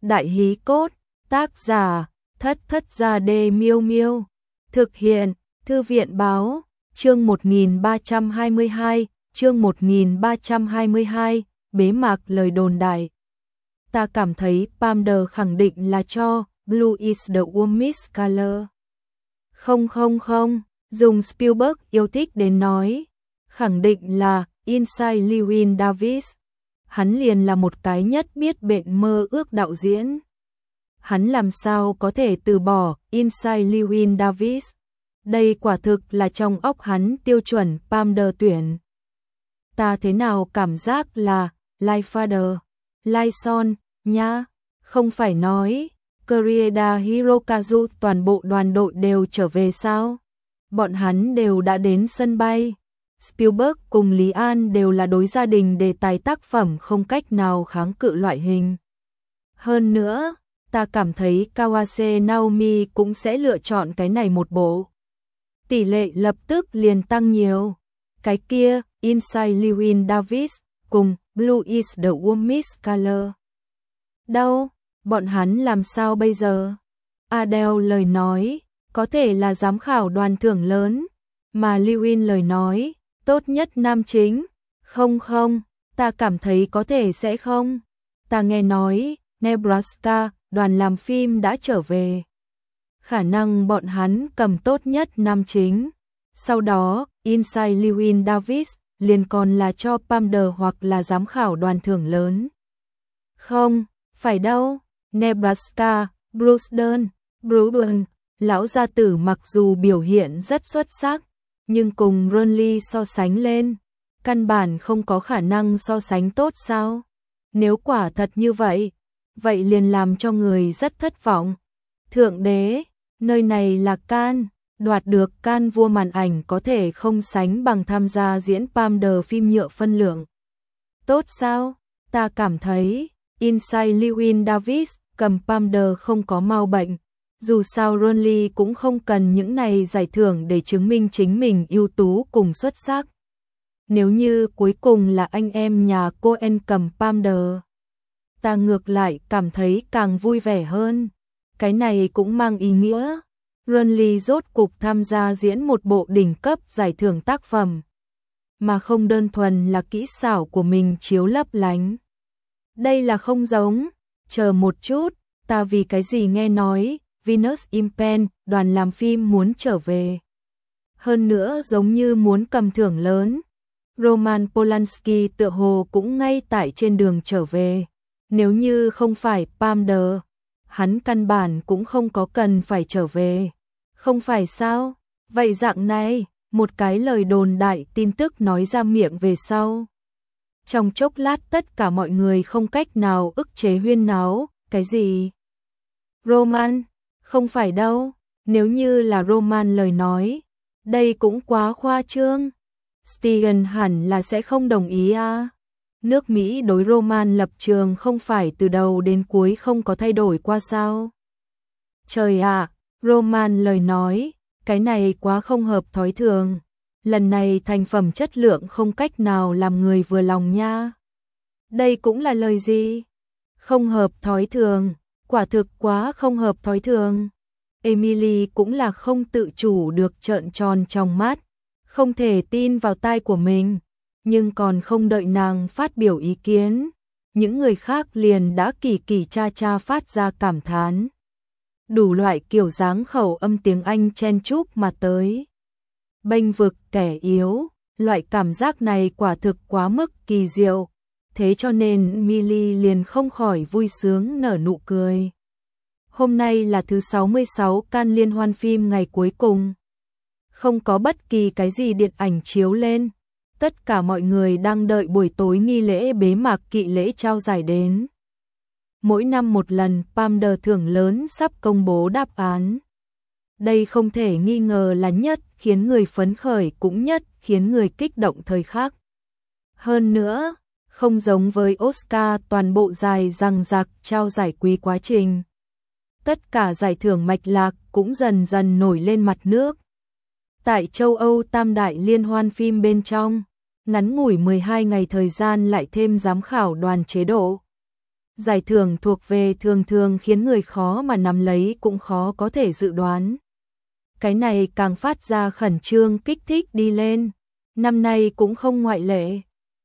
Đại hí cốt, tác giả, Thất Thất Gia Đê Miêu Miêu. Thực hiện, Thư viện báo, chương 1322, chương 1322, bế mạc lời đồn đại. Ta cảm thấy Palmer khẳng định là cho Blue is the warmest color. Không, dùng Spielberg yêu thích đến nói, khẳng định là Inside Llewyn Davis. Hắn liền là một cái nhất biết bệnh mơ ước đạo diễn. Hắn làm sao có thể từ bỏ Inside Llewyn Davis? Đây quả thực là trong óc hắn tiêu chuẩn Palmer tuyển. Ta thế nào cảm giác là Lightfather, Lightson nha, không phải nói Karieda Hirokazu toàn bộ đoàn đội đều trở về sao? Bọn hắn đều đã đến sân bay. Spielberg cùng Lý An đều là đối gia đình đề tài tác phẩm không cách nào kháng cự loại hình. Hơn nữa, ta cảm thấy Kawase Naomi cũng sẽ lựa chọn cái này một bộ. Tỷ lệ lập tức liền tăng nhiều. Cái kia, Inside Llewyn Davis, cùng Blue is the warmest color. Đâu, bọn hắn làm sao bây giờ? Adele lời nói, có thể là giám khảo đoàn thưởng lớn, mà Llewyn lời nói, tốt nhất nam chính. Không, ta cảm thấy có thể sẽ không. Ta nghe nói, Nebraska, đoàn làm phim đã trở về. Khả năng bọn hắn cầm tốt nhất nam chính. Sau đó, Inside Llewyn Davis liền còn là cho Palmer hoặc là giám khảo đoàn thưởng lớn. Không, phải đâu. Nebraska, Bruce Dern, lão gia tử mặc dù biểu hiện rất xuất sắc, nhưng cùng Ronly so sánh lên, căn bản không có khả năng so sánh tốt sao? Nếu quả thật như vậy, vậy liền làm cho người rất thất vọng. Thượng đế, nơi này là Cannes, đoạt được Cannes vua màn ảnh có thể không sánh bằng tham gia diễn Palmer phim nhựa phân lượng. Tốt sao? Ta cảm thấy Inside Llewyn Davis cầm Palmer không có mau bệnh. Dù sao Ronly cũng không cần những này giải thưởng để chứng minh chính mình ưu tú cùng xuất sắc. Nếu như cuối cùng là anh em nhà Coen cầm Palmer, ta ngược lại cảm thấy càng vui vẻ hơn. Cái này cũng mang ý nghĩa Ronly rốt cục tham gia diễn một bộ đỉnh cấp giải thưởng tác phẩm, mà không đơn thuần là kỹ xảo của mình chiếu lấp lánh. Đây là không giống. Chờ một chút, ta vì cái gì nghe nói Venus in Pen, đoàn làm phim muốn trở về. Hơn nữa giống như muốn cầm thưởng lớn. Roman Polanski tựa hồ cũng ngay tại trên đường trở về. Nếu như không phải Palmer, hắn căn bản cũng không có cần phải trở về. Không phải sao? Vậy dạng này, một cái lời đồn đại tin tức nói ra miệng về sau. Trong chốc lát tất cả mọi người không cách nào ức chế huyên náo. Cái gì? Roman? Không phải đâu. Nếu như là Roman lời nói, đây cũng quá khoa trương. Steven hẳn là sẽ không đồng ý à. Nước Mỹ đối Roman lập trường không phải từ đầu đến cuối không có thay đổi qua sao? Trời ạ, Roman lời nói, cái này quá không hợp thói thường. Lần này thành phẩm chất lượng không cách nào làm người vừa lòng nha. Đây cũng là lời gì? Không hợp thói thường, quả thực quá không hợp thói thường. Emily cũng là không tự chủ được trợn tròn trong mắt, không thể tin vào tai của mình, nhưng còn không đợi nàng phát biểu ý kiến, những người khác liền đã kỳ kỳ cha cha phát ra cảm thán. Đủ loại kiểu dáng khẩu âm tiếng Anh chen chúc mà tới. Bênh vực kẻ yếu, loại cảm giác này quả thực quá mức kỳ diệu, thế cho nên Millie liền không khỏi vui sướng nở nụ cười. Hôm nay là thứ 66 Cannes liên hoan phim ngày cuối cùng. Không có bất kỳ cái gì điện ảnh chiếu lên. Tất cả mọi người đang đợi buổi tối nghi lễ bế mạc kỵ lễ trao giải đến. Mỗi năm một lần Palmer thưởng lớn sắp công bố đáp án. Đây không thể nghi ngờ là nhất khiến người phấn khởi cũng nhất khiến người kích động thời khắc. Hơn nữa, không giống với Oscar toàn bộ dài dằng dặc trao giải quý quá trình. Tất cả giải thưởng mạch lạc cũng dần dần nổi lên mặt nước. Tại châu Âu tam đại liên hoan phim bên trong, ngắn ngủi 12 ngày thời gian lại thêm giám khảo đoàn chế độ. Giải thưởng thuộc về thường thường khiến người khó mà nắm lấy cũng khó có thể dự đoán. Cái này càng phát ra khẩn trương kích thích đi lên. Năm nay cũng không ngoại lệ.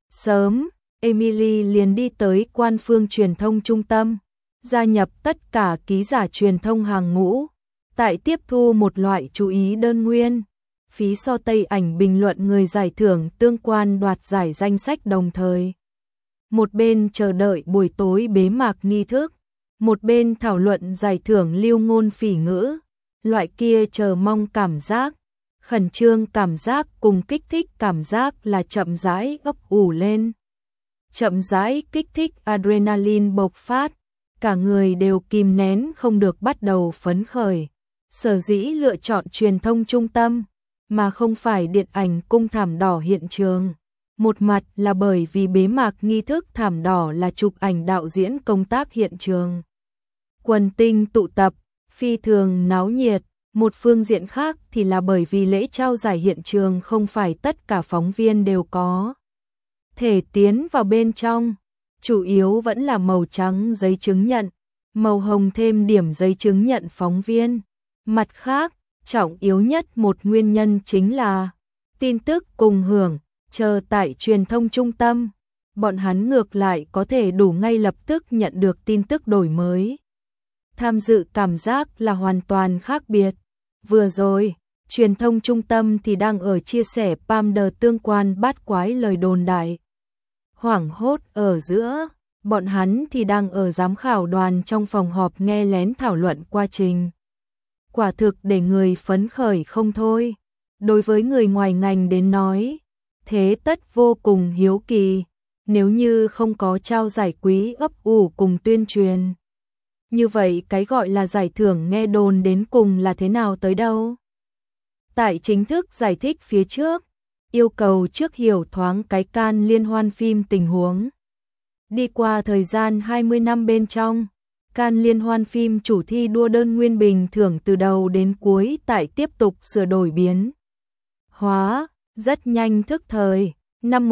Sớm, Emily liền đi tới Quan Phương Truyền thông trung tâm, gia nhập tất cả ký giả truyền thông hàng ngũ, tại tiếp thu một loại chú ý đơn nguyên, phí so tây ảnh bình luận người giải thưởng tương quan đoạt giải danh sách đồng thời. Một bên chờ đợi buổi tối bế mạc nghi thức, một bên thảo luận giải thưởng lưu ngôn phỉ ngữ, loại kia chờ mong cảm giác, khẩn trương cảm giác cùng kích thích cảm giác là chậm rãi ấp ủ lên. Chậm rãi kích thích adrenaline bộc phát, cả người đều kìm nén không được bắt đầu phấn khởi. Sở dĩ lựa chọn truyền thông trung tâm, mà không phải điện ảnh cung thảm đỏ hiện trường. Một mặt là bởi vì bế mạc nghi thức thảm đỏ là chụp ảnh đạo diễn công tác hiện trường. Quần tinh tụ tập, phi thường náo nhiệt. Một phương diện khác thì là bởi vì lễ trao giải hiện trường không phải tất cả phóng viên đều có thể tiến vào bên trong. Chủ yếu vẫn là màu trắng giấy chứng nhận, màu hồng thêm điểm giấy chứng nhận phóng viên. Mặt khác, trọng yếu nhất một nguyên nhân chính là tin tức cùng hưởng, chờ tại truyền thông trung tâm. Bọn hắn ngược lại có thể đủ ngay lập tức nhận được tin tức đổi mới. Tham dự cảm giác là hoàn toàn khác biệt. Vừa rồi, truyền thông trung tâm thì đang ở chia sẻ Palmer tương quan bát quái lời đồn đại. Hoảng hốt ở giữa, bọn hắn thì đang ở giám khảo đoàn trong phòng họp nghe lén thảo luận quá trình. Quả thực để người phấn khởi không thôi. Đối với người ngoài ngành đến nói, thế tất vô cùng hiếu kỳ, nếu như không có trao giải quý ấp ủ cùng tuyên truyền. Như vậy cái gọi là giải thưởng nghe đồn đến cùng là thế nào tới đâu? Tại chính thức giải thích phía trước, yêu cầu trước hiểu thoáng cái Cannes liên hoan phim tình huống. Đi qua thời gian 20 năm bên trong, Cannes liên hoan phim chủ thi đua đơn nguyên bình thưởng từ đầu đến cuối tại tiếp tục sửa đổi biến hóa, rất nhanh thức thời. Năm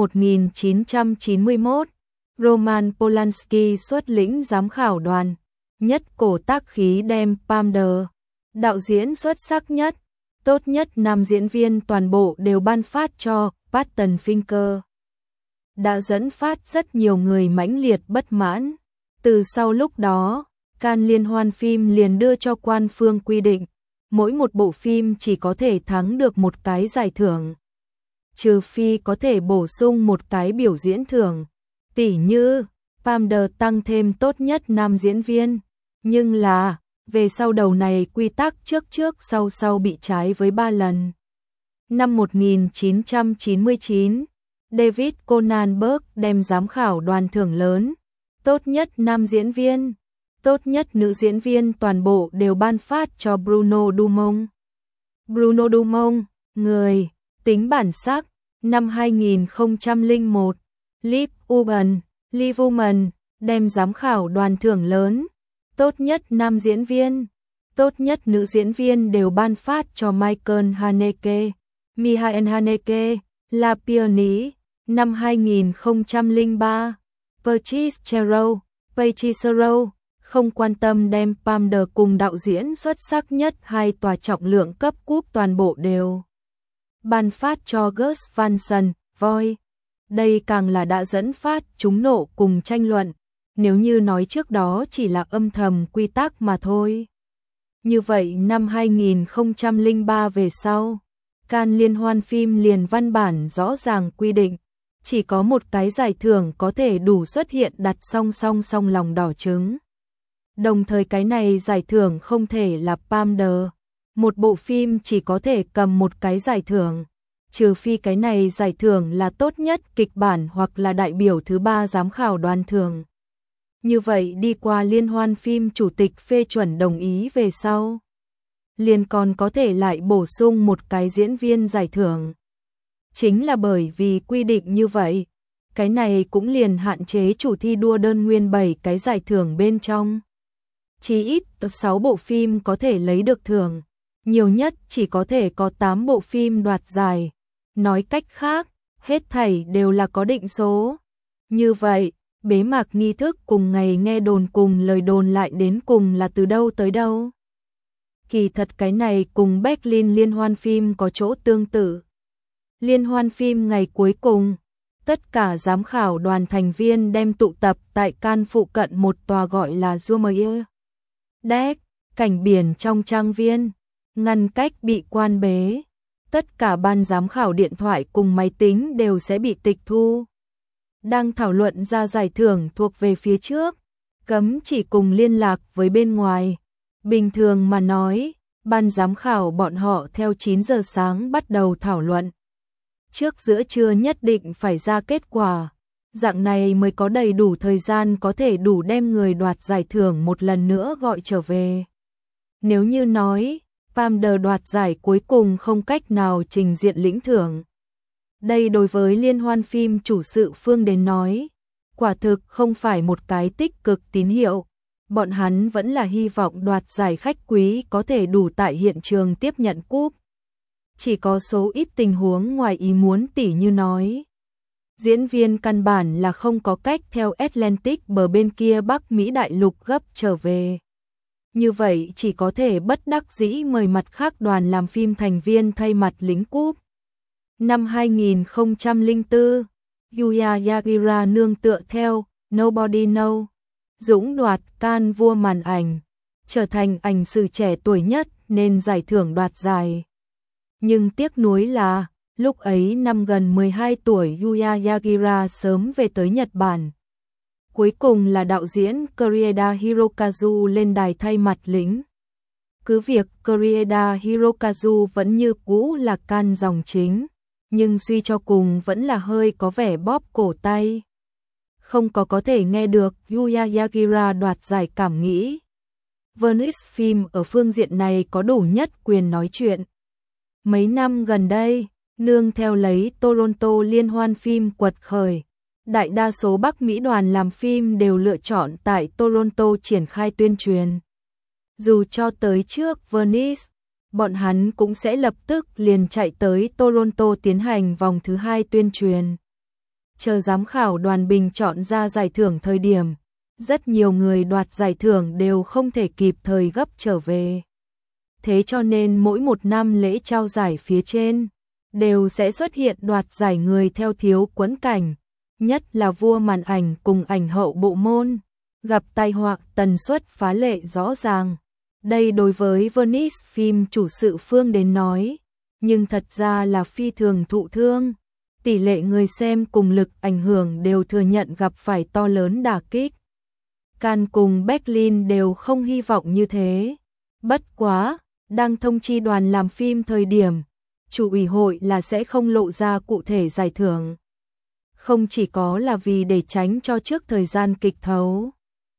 1991, Roman Polanski xuất lĩnh giám khảo đoàn, nhất cổ tác khí đem Palmer, đạo diễn xuất sắc nhất, tốt nhất nam diễn viên toàn bộ đều ban phát cho Barton Finger. Đã dẫn phát rất nhiều người mãnh liệt bất mãn. Từ sau lúc đó, Cannes liên hoan phim liền đưa cho quan phương quy định, mỗi một bộ phim chỉ có thể thắng được một cái giải thưởng, trừ phi có thể bổ sung một cái biểu diễn thưởng, tỉ như Palmer tăng thêm tốt nhất nam diễn viên. Nhưng là, về sau đầu này quy tắc trước sau bị trái với 3 lần. Năm 1999, David Cronenberg đem giám khảo đoàn thưởng lớn, tốt nhất nam diễn viên, tốt nhất nữ diễn viên toàn bộ đều ban phát cho Bruno Dumont. Bruno Dumont, người, tính bản sắc. Năm 2001, Liv Ullmann đem giám khảo đoàn thưởng lớn, tốt nhất nam diễn viên, tốt nhất nữ diễn viên đều ban phát cho Michael Haneke, La Pione. Năm 2003, Pachissaro không quan tâm đem Palmer cùng đạo diễn xuất sắc nhất hai tòa trọng lượng cấp cúp toàn bộ đều ban phát cho Gus Van Sant, Voi. Đây càng là đã dẫn phát chúng nộ cùng tranh luận, nếu như nói trước đó chỉ là âm thầm quy tắc mà thôi. Như vậy năm 2003 về sau, Cannes liên hoan phim liền văn bản rõ ràng quy định, chỉ có một cái giải thưởng có thể đủ xuất hiện đặt song song lòng đỏ trứng. Đồng thời cái này giải thưởng không thể là Palmer. Một bộ phim chỉ có thể cầm một cái giải thưởng, trừ phi cái này giải thưởng là tốt nhất kịch bản hoặc là đại biểu thứ 3 giám khảo đoàn thưởng. Như vậy đi qua liên hoan phim chủ tịch phê chuẩn đồng ý về sau, liền còn có thể lại bổ sung một cái diễn viên giải thưởng. Chính là bởi vì quy định như vậy, cái này cũng liền hạn chế chủ thi đua đơn nguyên 7 cái giải thưởng bên trong. Chỉ ít 6 bộ phim có thể lấy được thưởng, nhiều nhất chỉ có thể có 8 bộ phim đoạt giải. Nói cách khác, hết thảy đều là có định số. Như vậy, Bế mạc nghi thức cùng ngày nghe đồn cùng lời đồn lại đến cùng là từ đâu tới đâu. Kỳ thật cái này cùng Berlin liên hoan phim có chỗ tương tự. Liên hoan phim ngày cuối cùng, tất cả giám khảo đoàn thành viên đem tụ tập tại Cannes phụ cận một tòa gọi là Joumeur Deck, cảnh biển trong trang viên, ngăn cách bị quan bế. Tất cả ban giám khảo điện thoại cùng máy tính đều sẽ bị tịch thu. Đang thảo luận ra giải thưởng thuộc về phía trước, cấm chỉ cùng liên lạc với bên ngoài. Bình thường mà nói, ban giám khảo bọn họ theo 9 giờ sáng bắt đầu thảo luận. Trước giữa trưa nhất định phải ra kết quả, dạng này mới có đầy đủ thời gian có thể đủ đem người đoạt giải thưởng một lần nữa gọi trở về. Nếu như nói, Palme d'Or đoạt giải cuối cùng không cách nào trình diện lĩnh thưởng. Đây đối với liên hoan phim chủ sự phương đến nói, quả thực không phải một cái tích cực tín hiệu. Bọn hắn vẫn là hy vọng đoạt giải khách quý có thể đủ tại hiện trường tiếp nhận cúp. Chỉ có số ít tình huống ngoài ý muốn tỉ như nói. Diễn viên căn bản là không có cách theo Atlantic bờ bên kia Bắc Mỹ đại lục gấp trở về. Như vậy chỉ có thể bất đắc dĩ mời mặt khác đoàn làm phim thành viên thay mặt lĩnh cúp. Năm 2004, Yuya Yagira nương tựa theo Nobody Know, dũng đoạt Cannes vua màn ảnh, trở thành ảnh sử trẻ tuổi nhất nên giải thưởng đoạt giải. Nhưng tiếc nuối là, lúc ấy năm gần 12 tuổi Yuya Yagira sớm về tới Nhật Bản. Cuối cùng là đạo diễn Koreeda Hirokazu lên đài thay mặt lĩnh. Cứ việc Koreeda Hirokazu vẫn như cũ là Cannes dòng chính, nhưng suy cho cùng vẫn là hơi có vẻ bóp cổ tay. Không có thể nghe được Yuya Yagira đoạt giải cảm nghĩ. Venice Film ở phương diện này có đủ nhất quyền nói chuyện. Mấy năm gần đây, nương theo lấy Toronto liên hoan phim quật khởi, đại đa số Bắc Mỹ đoàn làm phim đều lựa chọn tại Toronto triển khai tuyên truyền. Dù cho tới trước Venice, bọn hắn cũng sẽ lập tức liền chạy tới Toronto tiến hành vòng thứ 2 tuyên truyền. Chờ giám khảo đoàn bình chọn ra giải thưởng thời điểm, rất nhiều người đoạt giải thưởng đều không thể kịp thời gấp trở về. Thế cho nên mỗi một năm lễ trao giải phía trên, đều sẽ xuất hiện đoạt giải người theo thiếu quẫn cảnh, nhất là vua màn ảnh cùng ảnh hậu bộ môn, gặp tai họa tần suất phá lệ rõ ràng. Đây đối với Venice Film chủ sự phương đến nói, nhưng thật ra là phi thường thụ thương. Tỷ lệ người xem cùng lực ảnh hưởng đều thừa nhận gặp phải to lớn đả kích. Cannes cùng Berlin đều không hy vọng như thế. Bất quá, đang thông chi đoàn làm phim thời điểm, chủ ủy hội là sẽ không lộ ra cụ thể giải thưởng. Không chỉ có là vì để tránh cho trước thời gian kịch thấu.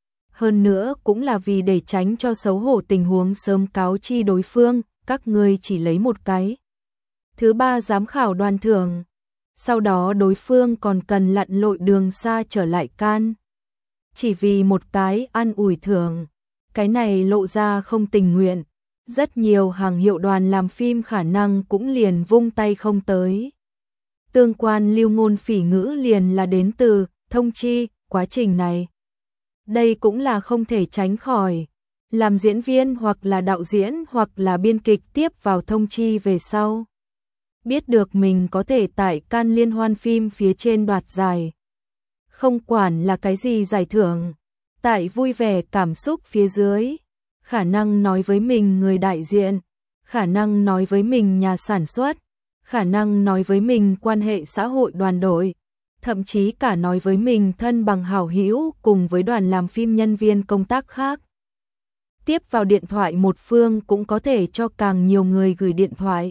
Hơn nữa cũng là vì để tránh cho xấu hổ tình huống sớm cáo chi đối phương, các ngươi chỉ lấy một cái. Thứ ba giám khảo đoàn thưởng. Sau đó đối phương còn cần lặn lội đường xa trở lại Cannes. Chỉ vì một cái ăn ủi thưởng. Cái này lộ ra không tình nguyện. Rất nhiều hàng hiệu đoàn làm phim khả năng cũng liền vung tay không tới. Tương quan lưu ngôn phỉ ngữ liền là đến từ thông chi quá trình này. Đây cũng là không thể tránh khỏi. Làm diễn viên hoặc là đạo diễn hoặc là biên kịch tiếp vào thông chi về sau. Biết được mình có thể tại Cannes liên hoan phim phía trên đoạt giải. Không quản là cái gì giải thưởng, tại vui vẻ cảm xúc phía dưới, khả năng nói với mình người đại diện, khả năng nói với mình nhà sản xuất, khả năng nói với mình quan hệ xã hội đoàn đội, thậm chí cả nói với mình thân bằng hảo hữu cùng với đoàn làm phim nhân viên công tác khác. Tiếp vào điện thoại một phương cũng có thể cho càng nhiều người gửi điện thoại.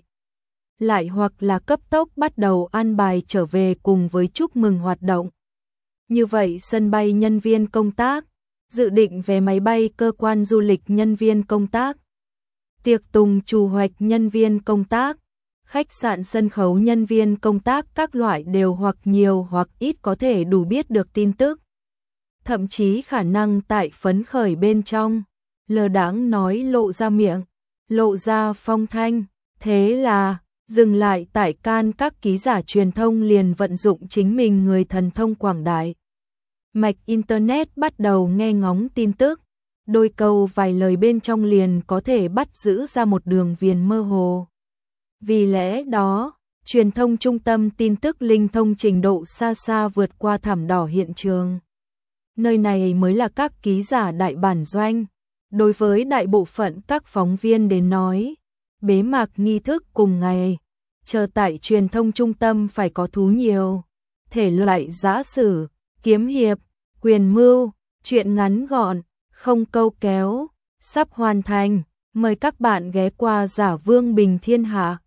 Lại hoặc là cấp tốc bắt đầu an bài trở về cùng với chúc mừng hoạt động. Như vậy sân bay nhân viên công tác, dự định vé máy bay cơ quan du lịch nhân viên công tác, tiệc tùng chủ hoạch nhân viên công tác, khách sạn sân khấu nhân viên công tác các loại đều hoặc nhiều hoặc ít có thể đủ biết được tin tức. Thậm chí khả năng tại phấn khởi bên trong, lờ đãng nói lộ ra miệng, lộ ra phong thanh, thế là dừng lại tại Cannes các ký giả truyền thông liền vận dụng chính mình người thần thông quảng đại. mạch Internet bắt đầu nghe ngóng tin tức, đôi câu vài lời bên trong liền có thể bắt giữ ra một đường viền mơ hồ. Vì lẽ đó, truyền thông trung tâm tin tức linh thông trình độ xa xa vượt qua thảm đỏ hiện trường. Nơi này mới là các ký giả đại bản doanh. Đối với đại bộ phận các phóng viên đến nói, bế mạc nghi thức cùng ngày, chờ tại truyền thông trung tâm phải có thú nhiều. Thể loại giã sử, kiếm hiệp, quyền mưu, truyện ngắn gọn, không câu kéo, sắp hoàn thành. Mời các bạn ghé qua Giả Vương Bình Thiên Hạ.